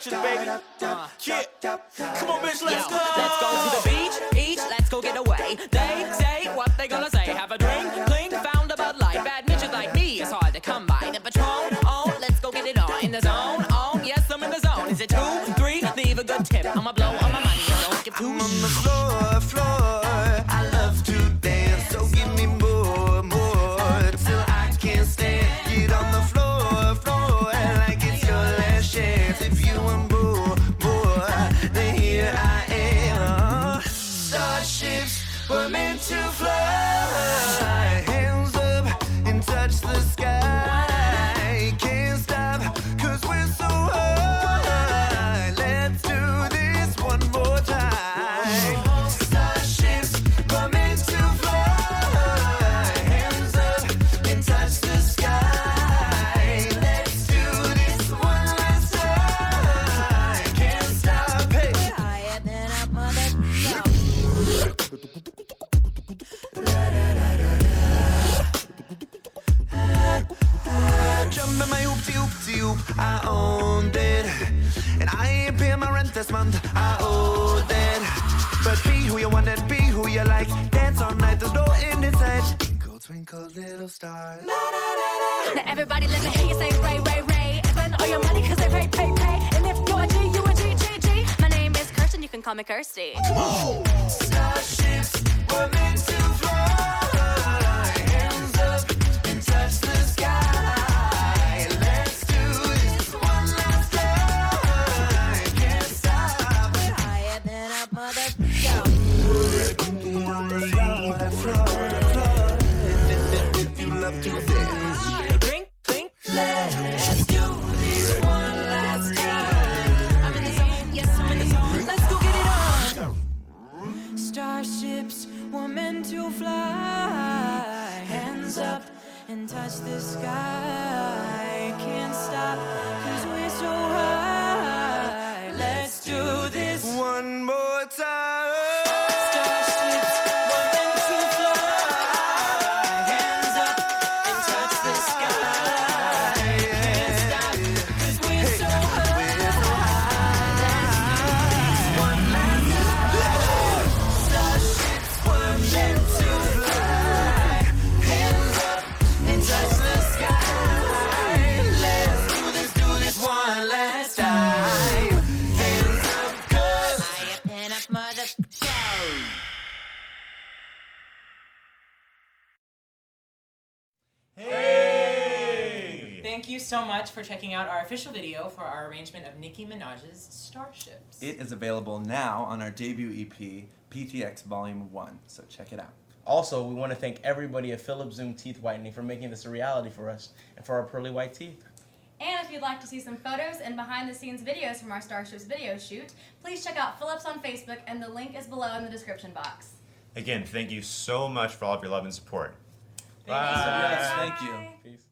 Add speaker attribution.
Speaker 1: action, baby. Yeah. Come on, bitch, let's go.
Speaker 2: Let's go to the beach, eat, let's go get away. They say what they gonna say. Have a drink, clink, found a Bud Light. Bad bitches like me, it's hard to come by. The Patron, oh, let's go get it on. In the zone, oh, yes, I'm in the zone. Is it 2, 3? Leave a good tip. I'ma blow all my money, don't give two.
Speaker 3: I'm on the floor. I love to dance, so give me more, till I can't stand. Get on the floor, like it's your last chance. If you want more, then here I am. Starships were meant to fly. Hands up and touch the sky. Can't stop, 'cause we're so high. Let's do this one more time. Starships were meant to fly. Hands up and touch the sky. Let's do this one last time. Can't stop, hey.
Speaker 2: Higher than a mother.
Speaker 3: Jump in my hoop, I owned it. And I ain't paying my rent this month, I owed it. But be who you want and be who you like. Dance all night, there's no end in sight. Twinkle, twinkle, little star.
Speaker 4: Now everybody let me hear you say Ray, Ray, Ray. And spend all your money 'cause they pay, pay, pay. And if you're a G, you a G, G, G. My name is Kirsten, you can call me Kirsty.
Speaker 3: Starships were meant to fly. Hands up and touch the sky. Let's do this one last time. Can't stop.
Speaker 2: Higher than a mother.
Speaker 3: On the floor. If you love to dance.
Speaker 2: Drink, clink.
Speaker 3: Let's do this one last time.
Speaker 2: I'm in the zone, yes, I'm in the zone. Let's go get it on. Starships were meant to fly. Hands up and touch the sky. Can't stop, 'cause we're so high. Let's do this.
Speaker 3: One more time.
Speaker 2: Starships were meant to fly. Hands up and touch the sky. Can't stop, 'cause we're so high.
Speaker 3: One last time. Starships were meant to fly. Hands up and touch the sky. Let's do this one last time. Hands up, 'cause
Speaker 2: Higher than a mother. Thank you so much for checking out our official video for our arrangement of Nicki Minaj's Starships.
Speaker 5: It is available now on our debut EP, PTX Volume 1, so check it out.
Speaker 6: Also, we want to thank everybody at Philips Zoom Teeth Whitening for making this a reality for us and for our pearly white teeth.
Speaker 4: And if you'd like to see some photos and behind-the-scenes videos from our Starships video shoot, please check out Phillips on Facebook, and the link is below in the description box.
Speaker 7: Again, thank you so much for all of your love and support.
Speaker 5: Yes, thank you.
Speaker 4: Bye.
Speaker 6: Peace.